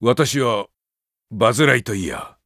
私はバズ・ライトイヤー。